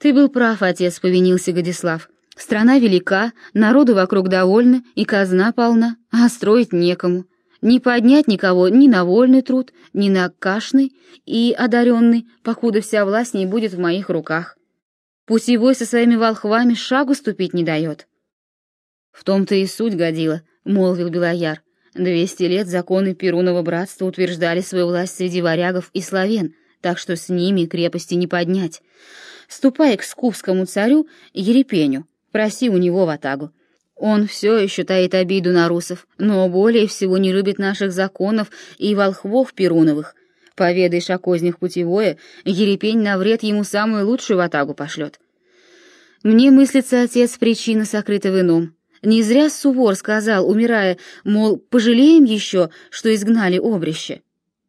«Ты был прав, отец», — повинился Годислав. «Страна велика, народу вокруг довольны, и казна полна, а строить некому. Не поднять никого ни на вольный труд, ни на кашный и одаренный, покуда вся власть не будет в моих руках. Путевой со своими волхвами шагу ступить не дает». «В том-то и суть, Годила», — молвил Белояр. 200 лет законы Перунова братства утверждали свою власть среди варягов и славян, так что с ними крепости не поднять. Ступай к скуфскому царю Ерепеню, проси у него ватагу. Он все еще таит обиду на русов, но более всего не любит наших законов и волхвов Перуновых. Поведаешь о кознях путевое, Ерепень на вред ему самую лучшую ватагу пошлет. Мне мыслится, отец, причина сокрыта в ином. Не зря Сувор сказал, умирая, мол, пожалеем еще, что изгнали обрище.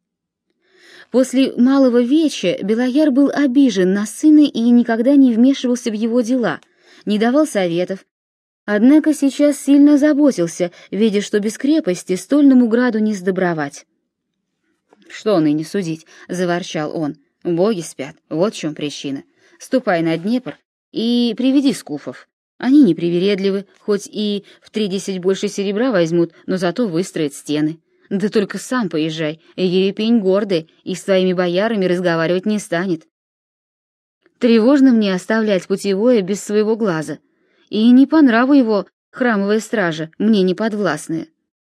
После малого веча Белояр был обижен на сына и никогда не вмешивался в его дела, не давал советов. Однако сейчас сильно заботился, видя, что без крепости стольному граду не сдобровать. «Что ныне судить?» — заворчал он. «Боги спят, вот в чем причина. Ступай на Днепр и приведи скуфов. Они непривередливы, хоть и в 30 больше серебра возьмут, но зато выстроят стены. Да только сам поезжай, Ерепень гордый и с твоими боярами разговаривать не станет. Тревожно мне оставлять путевое без своего глаза, и не по нраву его храмовая стража, мне не подвластная.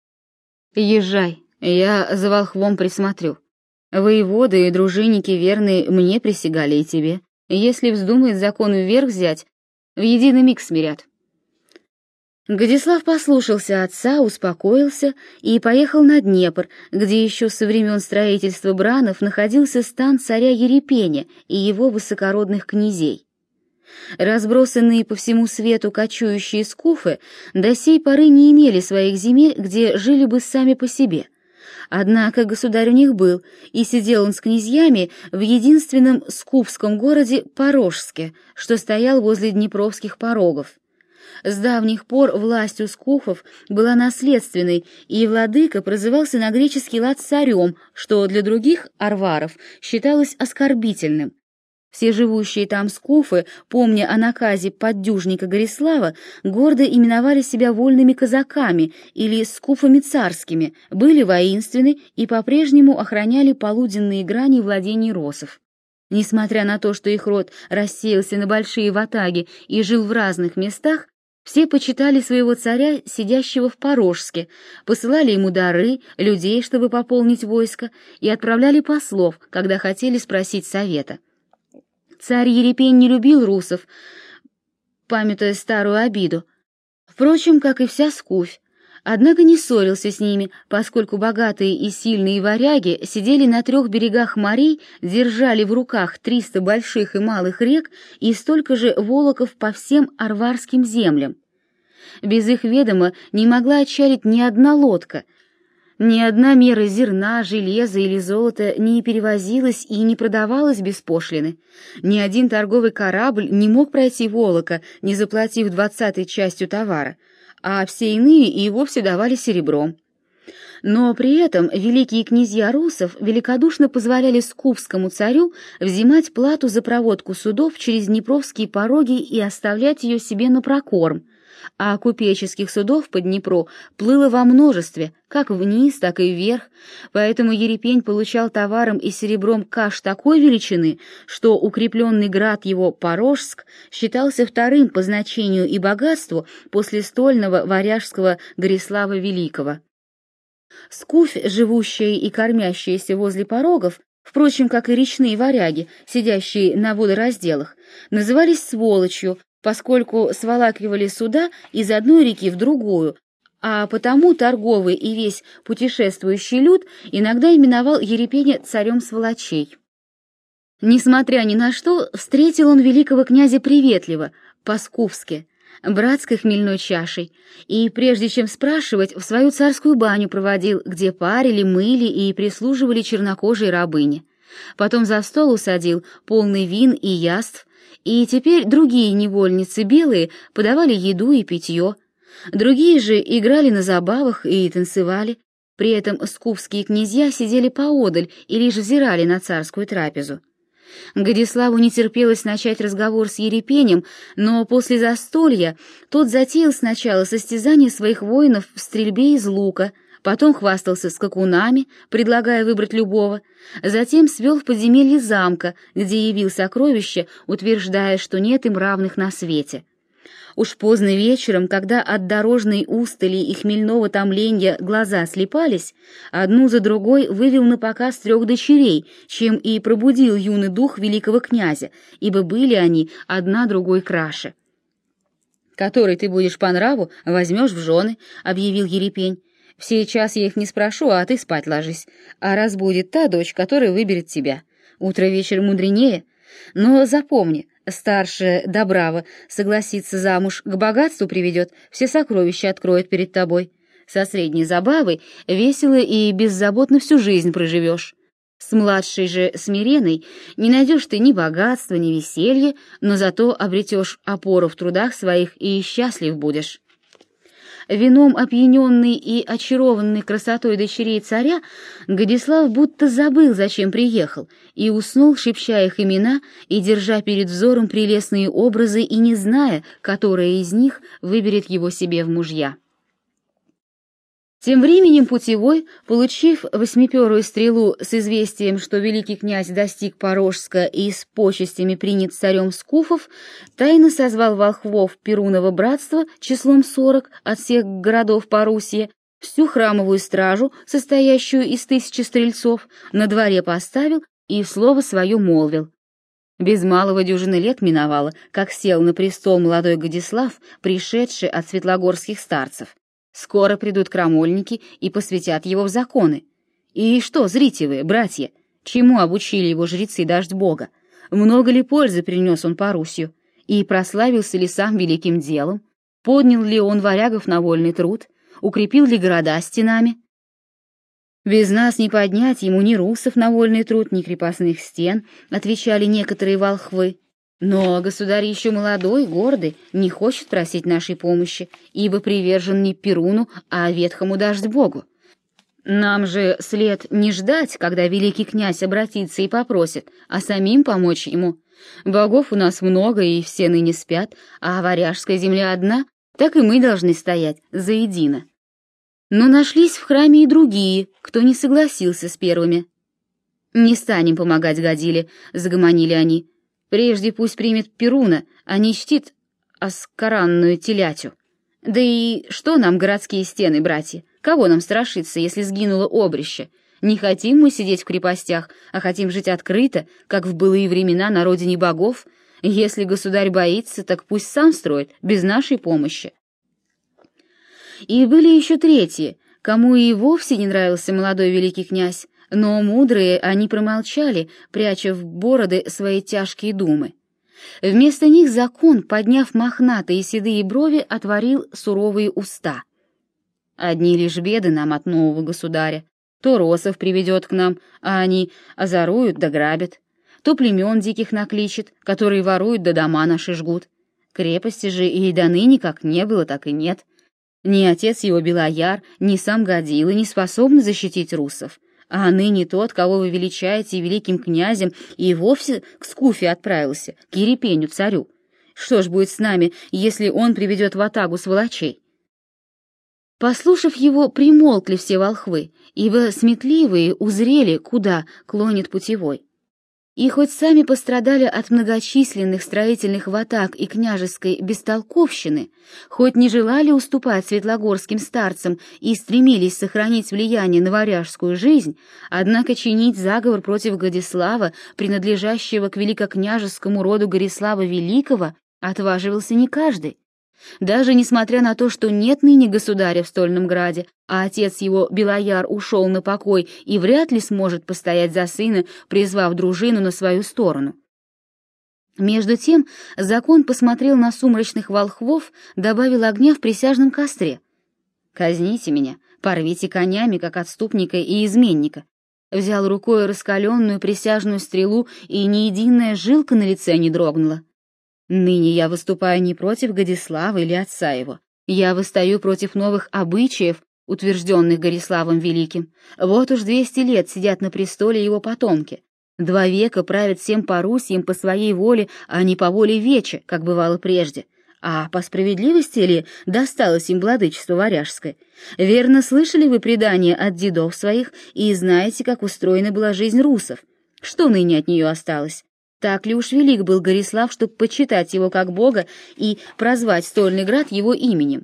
Езжай, я за волхвом присмотрю. Воеводы и дружинники верные мне присягали и тебе. Если вздумает закон вверх взять, в единый миг смирят». Годислав послушался отца, успокоился и поехал на Днепр, где еще со времен строительства бранов находился стан царя Ерепеня и его высокородных князей. Разбросанные по всему свету кочующие скуфы до сей поры не имели своих земель, где жили бы сами по себе. Однако государь у них был, и сидел он с князьями в единственном скуфском городе Порожске, что стоял возле днепровских порогов. С давних пор власть у скуфов была наследственной, и владыка прозывался на греческий лад царем, что для других арваров считалось оскорбительным. Все живущие там скуфы, помня о наказе поддюжника Горислава, гордо именовали себя вольными казаками или скуфами царскими, были воинственны и по-прежнему охраняли полуденные грани владений росов. Несмотря на то, что их род рассеялся на большие ватаги и жил в разных местах, все почитали своего царя, сидящего в Порожске, посылали ему дары, людей, чтобы пополнить войско, и отправляли послов, когда хотели спросить совета. Царь Ерепень не любил русов, памятуя старую обиду, впрочем, как и вся скуфь, однако не ссорился с ними, поскольку богатые и сильные варяги сидели на 3 берегах морей, держали в руках 300 больших и малых рек и столько же волоков по всем арварским землям. Без их ведома не могла отчалить ни одна лодка, ни одна мера зерна, железа или золота не перевозилась и не продавалась без пошлины. Ни один торговый корабль не мог пройти Волока, не заплатив 20-й частью товара, а все иные и вовсе давали серебром. Но при этом великие князья русов великодушно позволяли скуфскому царю взимать плату за проводку судов через Днепровские пороги и оставлять ее себе на прокорм, а купеческих судов по Днепру плыло во множестве, как вниз, так и вверх, поэтому Ерепень получал товаром и серебром каш такой величины, что укрепленный град его Порожск считался вторым по значению и богатству после стольного варяжского Горислава Великого. Скуфь, живущая и кормящаяся возле порогов, впрочем, как и речные варяги, сидящие на водоразделах, назывались сволочью, поскольку сволакивали суда из одной реки в другую, а потому торговый и весь путешествующий люд иногда именовал Ерепеня царем сволочей. Несмотря ни на что, встретил он великого князя приветливо, по-скуфски, братской хмельной чашей, и прежде чем спрашивать, в свою царскую баню проводил, где парили, мыли и прислуживали чернокожие рабыни. Потом за стол усадил, полный вин и яств, и теперь другие невольницы белые подавали еду и питье, другие же играли на забавах и танцевали, при этом скуфские князья сидели поодаль и лишь взирали на царскую трапезу. Годиславу не терпелось начать разговор с Ерепенем, но после застолья тот затеял сначала состязание своих воинов в стрельбе из лука, потом хвастался скакунами, предлагая выбрать любого, затем свел в подземелье замка, где явил сокровища, утверждая, что нет им равных на свете. Уж поздно вечером, когда от дорожной устали и хмельного томленья глаза слепались, одну за другой вывел на показ 3 дочерей, чем и пробудил юный дух великого князя, ибо были они одна другой краше. «Который ты будешь по нраву, возьмешь в жены», — объявил Ерепень. «Сейчас я их не спрошу, а ты спать ложись. А раз будет та дочь, которая выберет тебя. Утро вечер мудренее. Но запомни, старшая Добрава согласится замуж, к богатству приведет, все сокровища откроет перед тобой. Со средней забавой весело и беззаботно всю жизнь проживешь. С младшей же Смиреной не найдешь ты ни богатства, ни веселья, но зато обретешь опору в трудах своих и счастлив будешь». Вином опьяненный и очарованный красотой дочерей царя, Годислав будто забыл, зачем приехал, и уснул, шепча их имена и держа перед взором прелестные образы и не зная, которая из них выберет его себе в мужья. Тем временем Путевой, получив 8-перую стрелу с известием, что великий князь достиг Порожска и с почестями принят царем Скуфов, тайно созвал волхвов Перунова братства числом 40 от всех городов Порусья, всю храмовую стражу, состоящую из 1000 стрельцов, на дворе поставил и слово свое молвил. Без малого дюжины лет миновало, как сел на престол молодой Годислав, пришедший от светлогорских старцев. Скоро придут крамольники и посвятят его в законы. И что, зрите вы, братья, чему обучили его жрецы Дождь Бога? Много ли пользы принес он Порусью? И прославился ли сам великим делом? Поднял ли он варягов на вольный труд? Укрепил ли города стенами? «Без нас не поднять ему ни русов на вольный труд, ни крепостных стен», отвечали некоторые волхвы. Но государь еще молодой, гордый, не хочет просить нашей помощи, ибо привержен не Перуну, а ветхому Дождь Богу. Нам же след не ждать, когда великий князь обратится и попросит, а самим помочь ему. Богов у нас много, и все ныне спят, а варяжская земля одна, так и мы должны стоять заедино». Но нашлись в храме и другие, кто не согласился с первыми. «Не станем помогать Годиле», — загомонили они. «Прежде пусть примет Перуна, а не чтит оскаранную телятю. Да и что нам городские стены, братья? Кого нам страшиться, если сгинуло обрище? Не хотим мы сидеть в крепостях, а хотим жить открыто, как в былые времена на родине богов. Если государь боится, так пусть сам строит, без нашей помощи». И были еще третьи, кому и вовсе не нравился молодой великий князь, но мудрые они промолчали, пряча в бороды свои тяжкие думы. Вместо них закон, подняв мохнатые седые брови, отворил суровые уста. «Одни лишь беды нам от нового государя. То росов приведет к нам, а они озоруют да грабят, то племен диких накличет, которые воруют да дома наши жгут. Крепости же и до ныне как не было, так и нет. Ни отец его Белояр, ни сам Годила не способны защитить русов. А ныне тот, кого вы величаете великим князем, и вовсе к Скуфе отправился, к Ерепеню царю. Что ж будет с нами, если он приведет ватагу сволочей?» Послушав его, примолкли все волхвы, ибо сметливые узрели, куда клонит Путевой. И хоть сами пострадали от многочисленных строительных ватаг и княжеской бестолковщины, хоть не желали уступать светлогорским старцам и стремились сохранить влияние на варяжскую жизнь, однако чинить заговор против Годислава, принадлежащего к великокняжескому роду Горислава Великого, отваживался не каждый. Даже несмотря на то, что нет ныне государя в Стольном Граде, а отец его, Белояр, ушел на покой и вряд ли сможет постоять за сына, призвав дружину на свою сторону. Между тем закон посмотрел на сумрачных волхвов, добавил огня в присяжном костре. «Казните меня, порвите конями, как отступника и изменника». Взял рукой раскаленную присяжную стрелу, и ни единая жилка на лице не дрогнула. «Ныне я выступаю не против Годислава или отца его. Я восстаю против новых обычаев, утвержденных Гориславом Великим. Вот уж 200 лет сидят на престоле его потомки. 2 века правят всем Порусьем по своей воле, а не по воле Веча, как бывало прежде. А по справедливости ли досталось им владычество варяжское? Верно слышали вы предания от дедов своих и знаете, как устроена была жизнь русов? Что ныне от нее осталось? Так ли уж велик был Горислав, чтобы почитать его как бога и прозвать стольный град его именем?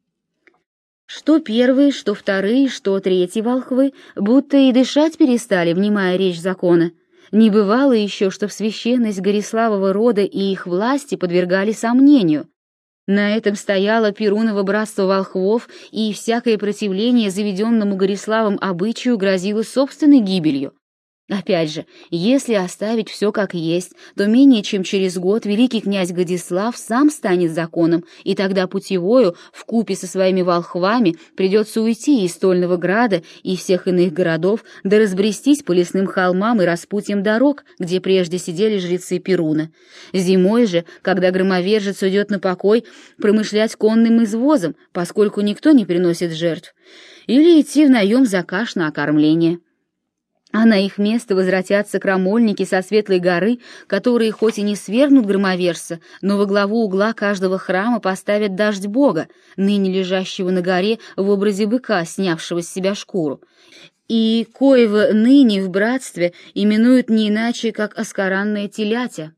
Что первые, что вторые, что третьи волхвы, будто и дышать перестали, внимая речь закона. Не бывало еще, чтоб священность Гориславова рода и их власти подвергали сомнению. На этом стояло Перуново братство волхвов, и всякое противление заведенному Гориславом обычаю грозило собственной гибелью. Опять же, если оставить все как есть, то менее чем через год великий князь Годислав сам станет законом, и тогда путевою вкупе со своими волхвами придется уйти из Стольного Града и всех иных городов, да разбрестись по лесным холмам и распутьям дорог, где прежде сидели жрецы Перуна. Зимой же, когда громовержец уйдет на покой, промышлять конным извозом, поскольку никто не приносит жертв, или идти в наем за каш на окормление. А на их место возвратятся крамольники со Светлой горы, которые хоть и не свергнут громовержца, но во главу угла каждого храма поставят дождь бога, ныне лежащего на горе в образе быка, снявшего с себя шкуру, и коего ныне в братстве именуют не иначе, как оскаранное телятя.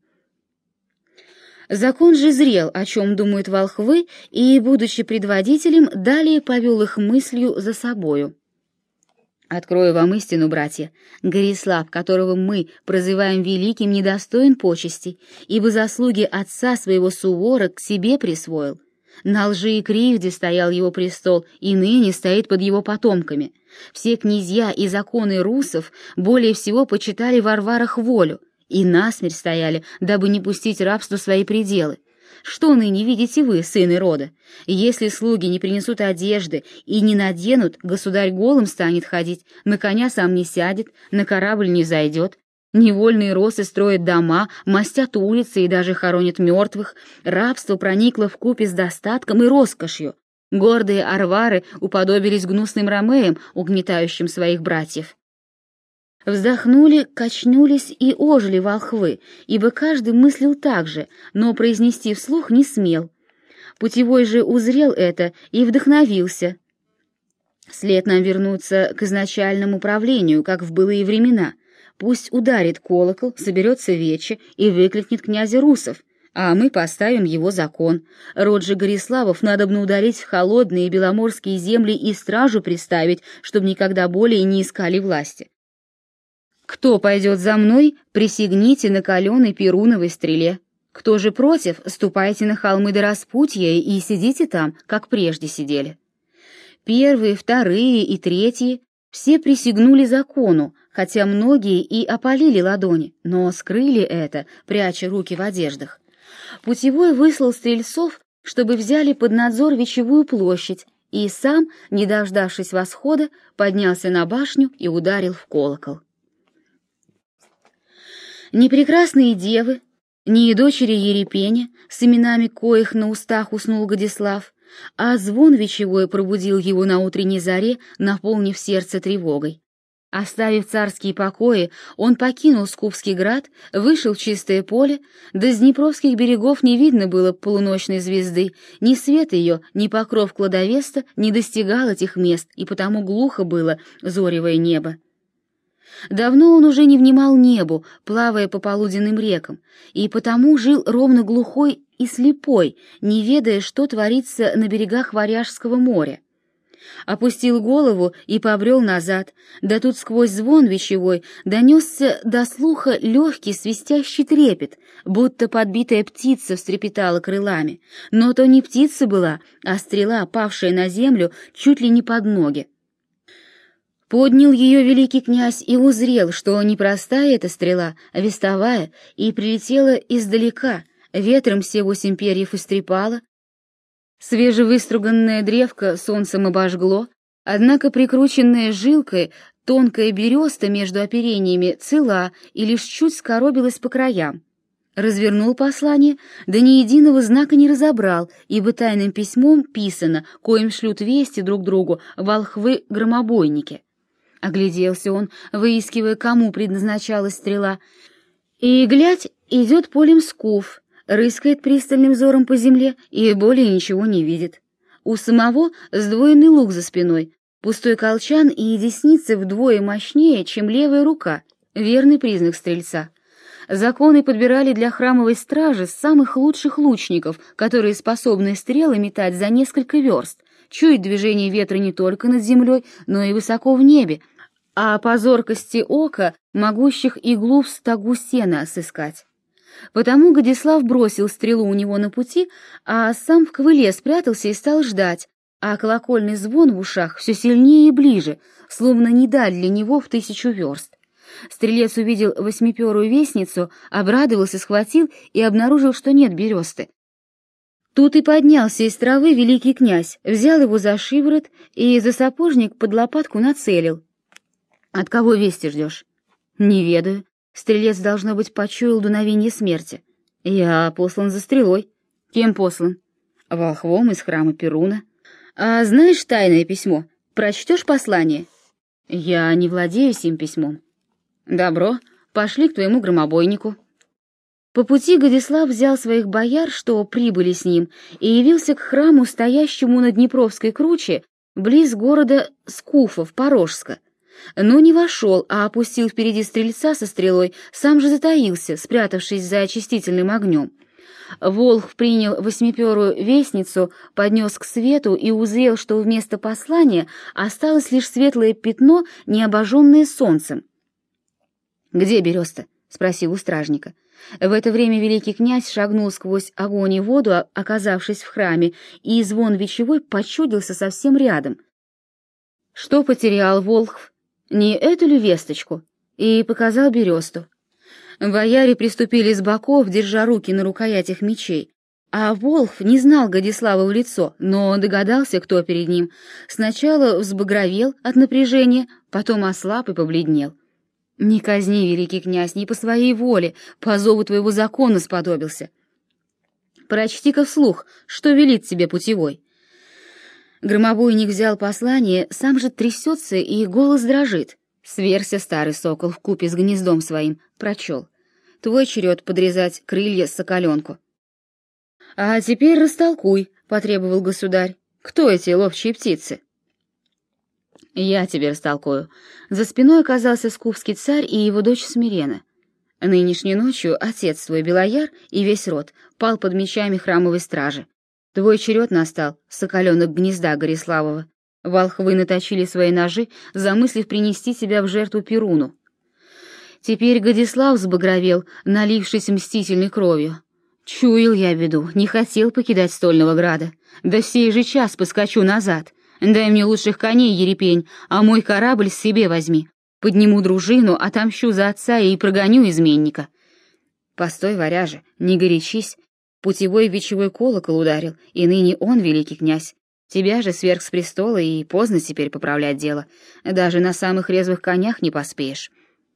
Закон же зрел, о чем думают волхвы, и, будучи предводителем, далее повел их мыслью за собою. Открою вам истину, братья. Горислав, которого мы прозываем великим, недостоин почестей, ибо заслуги отца своего Сувора к себе присвоил. На лжи и кривде стоял его престол, и ныне стоит под его потомками. Все князья и законы русов более всего почитали Варварах волю, и насмерть стояли, дабы не пустить рабству свои пределы. Что ныне видите вы, сыны рода? Если слуги не принесут одежды и не наденут, государь голым станет ходить, на коня сам не сядет, на корабль не зайдет. Невольные росы строят дома, мастят улицы и даже хоронят мертвых. Рабство проникло вкупе с достатком и роскошью. Гордые арвары уподобились гнусным ромеям, угнетающим своих братьев. Вздохнули, качнулись и ожили волхвы, ибо каждый мыслил так же, но произнести вслух не смел. Путевой же узрел это и вдохновился. След нам вернуться к изначальному правлению, как в былые времена. Пусть ударит колокол, соберется вече и выкликнет князя русов, а мы поставим его закон. Род же Гориславов надобно ударить в холодные беломорские земли и стражу приставить, чтобы никогда более не искали власти. Кто пойдет за мной, присягните на каленой перуновой стреле. Кто же против, ступайте на холмы до распутья и сидите там, как прежде сидели. Первые, вторые и третьи все присягнули закону, хотя многие и опалили ладони, но скрыли это, пряча руки в одеждах. Путевой выслал стрельцов, чтобы взяли под надзор Вечевую площадь, и сам, не дождавшись восхода, поднялся на башню и ударил в колокол. Ни прекрасные девы, ни дочери Ерепеня, с именами коих на устах уснул Годислав, а звон вечевой пробудил его на утренней заре, наполнив сердце тревогой. Оставив царские покои, он покинул Скупский град, вышел в чистое поле, да с Днепровских берегов не видно было полуночной звезды, ни свет ее, ни покров кладовеста не достигал этих мест, и потому глухо было зоревое небо. Давно он уже не внимал небу, плавая по полуденным рекам, и потому жил ровно глухой и слепой, не ведая, что творится на берегах Варяжского моря. Опустил голову и побрел назад, да тут сквозь звон вечевой донесся до слуха легкий свистящий трепет, будто подбитая птица встрепетала крылами, но то не птица была, а стрела, павшая на землю чуть ли не под ноги. Поднял ее великий князь и узрел, что не простая эта стрела, а вестовая, и прилетела издалека, ветром все 8 перьев истрепала. Свежевыструганная древко солнцем обожгло, однако прикрученная жилкой тонкая береста между оперениями цела и лишь чуть скоробилась по краям. Развернул послание, да ни единого знака не разобрал, ибо тайным письмом писано, коим шлют вести друг другу волхвы-громобойники. Огляделся он, выискивая, кому предназначалась стрела. И, глядь, идет полем скуф, рыскает пристальным взором по земле и более ничего не видит. У самого сдвоенный лук за спиной, пустой колчан и десница вдвое мощнее, чем левая рука, верный признак стрельца. Законы подбирали для храмовой стражи самых лучших лучников, которые способны стрелы метать за несколько верст, чуять движение ветра не только над землей, но и высоко в небе, а по зоркости ока могущих иглу в стогу сена сыскать. Потому Годислав бросил стрелу у него на пути, а сам в ковыле спрятался и стал ждать, а колокольный звон в ушах все сильнее и ближе, словно не даль для него в 1000 верст. Стрелец увидел восьмиперую вестницу, обрадовался, схватил и обнаружил, что нет бересты. Тут и поднялся из травы великий князь, взял его за шиворот и за сапожник под лопатку нацелил. «От кого вести ждешь?» «Не ведаю. Стрелец, должно быть, почуял дуновение смерти. Я послан за стрелой». «Кем послан?» «Волхвом из храма Перуна». «А знаешь тайное письмо? Прочтешь послание?» «Я не владею сим письмом». «Добро, пошли к твоему громобойнику». По пути Годислав взял своих бояр, что прибыли с ним, и явился к храму, стоящему на Днепровской круче, близ города Скуфов, Порожска. Но не вошел, а опустил впереди стрельца со стрелой, сам же затаился, спрятавшись за очистительным огнем. Волхв принял восьмиперую вестницу, поднес к свету и узрел, что вместо послания осталось лишь светлое пятно, не обожженное солнцем. «Где береста?» — спросил у стражника. В это время великий князь шагнул сквозь огонь и воду, оказавшись в храме, и звон вечевой почудился совсем рядом. «Что потерял Волхв? Не эту ли весточку?» И показал бересту. Бояре приступили с боков, держа руки на рукоятях мечей. А Волхв не знал Годислава в лицо, но догадался, кто перед ним. Сначала взбагровел от напряжения, потом ослаб и побледнел. «Не казни, великий князь, не по своей воле, по зову твоего закона сподобился. Прочти-ка вслух, что велит тебе путевой». Громобойник взял послание, сам же трясется и голос дрожит. Сверся, старый сокол, вкупе с гнездом своим, прочел. Твой черед подрезать крылья соколенку. «А теперь растолкуй», — потребовал государь. «Кто эти ловчие птицы?» «Я тебе растолкую». За спиной оказался скуфский царь и его дочь Смирена. Нынешней ночью отец твой Белояр и весь род пал под мечами храмовой стражи. Твой черед настал, соколенок гнезда Гориславова. Волхвы наточили свои ножи, замыслив принести тебя в жертву Перуну. Теперь Годислав взбагровел, налившись мстительной кровью. Чуял я беду, не хотел покидать стольного града. Да в сей же час поскочу назад. Дай мне лучших коней, Ерепень, а мой корабль себе возьми. Подниму дружину, отомщу за отца и прогоню изменника. Постой, варяже, не горячись. Путевой вечевой колокол ударил, и ныне он великий князь. Тебя же сверг с престола, и поздно теперь поправлять дело. Даже на самых резвых конях не поспеешь.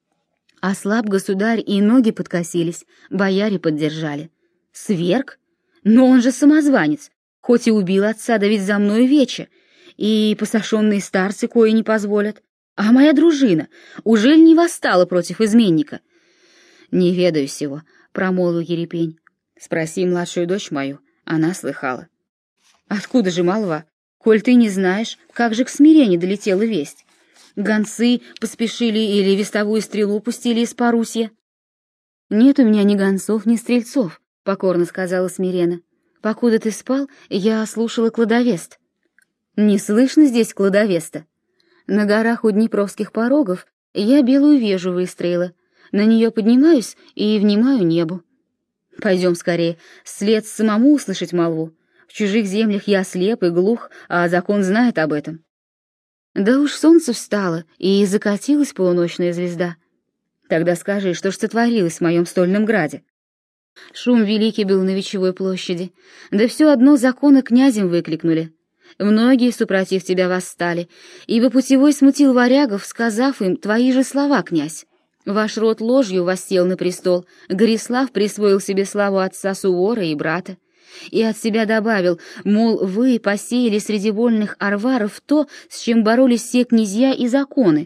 Ослаб государь, и ноги подкосились, бояре поддержали. Сверг? Но он же самозванец. Хоть и убил отца, да ведь за мною вече. И посошенные старцы кои не позволят. А моя дружина, ужель не восстала против изменника? Не ведаю сего, промолвил Ерепень. Спроси младшую дочь мою, она слыхала. Откуда же молва? Коль ты не знаешь, как же к Смирене долетела весть? Гонцы поспешили или вестовую стрелу пустили из Парусья? Нет у меня ни гонцов, ни стрельцов, покорно сказала Смирена. Покуда ты спал, я слушала кладовест. Не слышно здесь кладовеста. На горах у Днепровских порогов я белую вежу выстроила. На нее поднимаюсь и внимаю небу. Пойдем скорее, след самому услышать молву. В чужих землях я слеп и глух, а закон знает об этом. Да уж солнце встало, и закатилась полуночная звезда. Тогда скажи, что ж сотворилось в моем стольном граде? Шум великий был на Вечевой площади, да все одно законы князем выкликнули. Многие супротив тебя восстали, ибо путевой смутил варягов, сказав им твои же слова, князь. Ваш род ложью воссел на престол, Горислав присвоил себе славу отца Сувора и брата, и от себя добавил, мол, вы посеяли среди вольных арваров то, с чем боролись все князья и законы,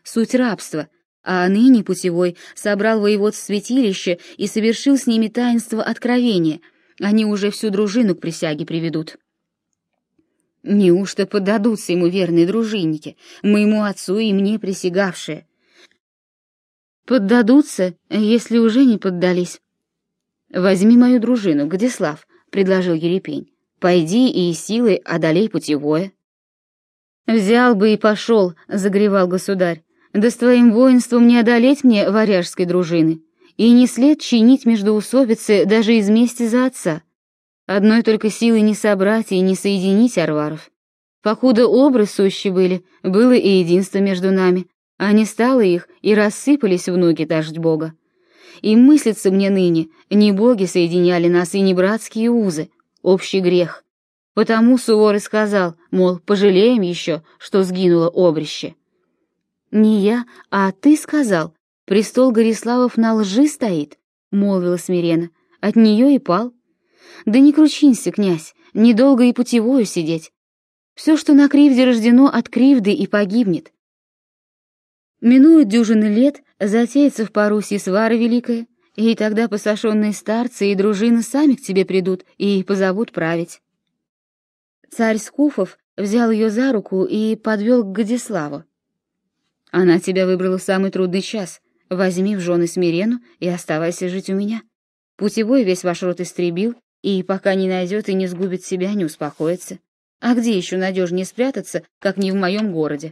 суть рабства, а ныне путевой собрал воевод в святилище и совершил с ними таинство откровения. Они уже всю дружину к присяге приведут. Неужто поддадутся ему верные дружинники, моему отцу и мне присягавшие? Поддадутся, если уже не поддались. Возьми мою дружину, Годеслав, предложил Ерепень. Пойди и силой одолей путевое. Взял бы и пошел, загревал государь. Да с твоим воинством не одолеть мне варяжской дружины, и не след чинить междоусобицы даже из мести за отца. Одной только силой не собрать и не соединить арваров. Покуда обры сущи были, было и единство между нами, а не стало их, и рассыпались внуки дождь Бога. И мыслится мне ныне, не боги соединяли нас и не братские узы, общий грех. Потому Суворый сказал, мол, пожалеем еще, что сгинуло обрище. Не я, а ты сказал, престол Гориславов на лжи стоит, молвила смиренно, от нее и пал. Да не кручинься, князь, недолго и путевою сидеть. Все, что на кривде рождено, от кривды и погибнет. Минуют дюжины лет, затеется в Паруси свара великая, и тогда посошенные старцы и дружины сами к тебе придут и позовут править. Царь Скуфов взял ее за руку и подвел к Годеславу. Она тебя выбрала в самый трудный час. Возьми в жены Смирену и оставайся жить у меня. Путевой весь ваш род истребил, и пока не найдет и не сгубит себя, не успокоится. А где еще надежнее спрятаться, как не в моем городе?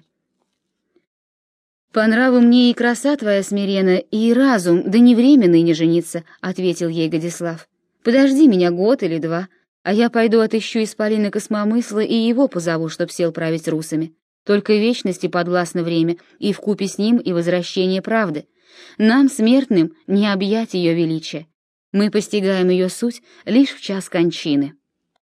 По нраву мне и краса твоя, Смирена, и разум, да не время ныне жениться, ответил ей Годеслав. Подожди меня год или два, а я пойду отыщу исполина Космомысла и его позову, чтоб сел править русами. Только вечности подвластно время, и вкупе с ним и возвращение правды. Нам, смертным, не объять ее величия. Мы постигаем ее суть лишь в час кончины.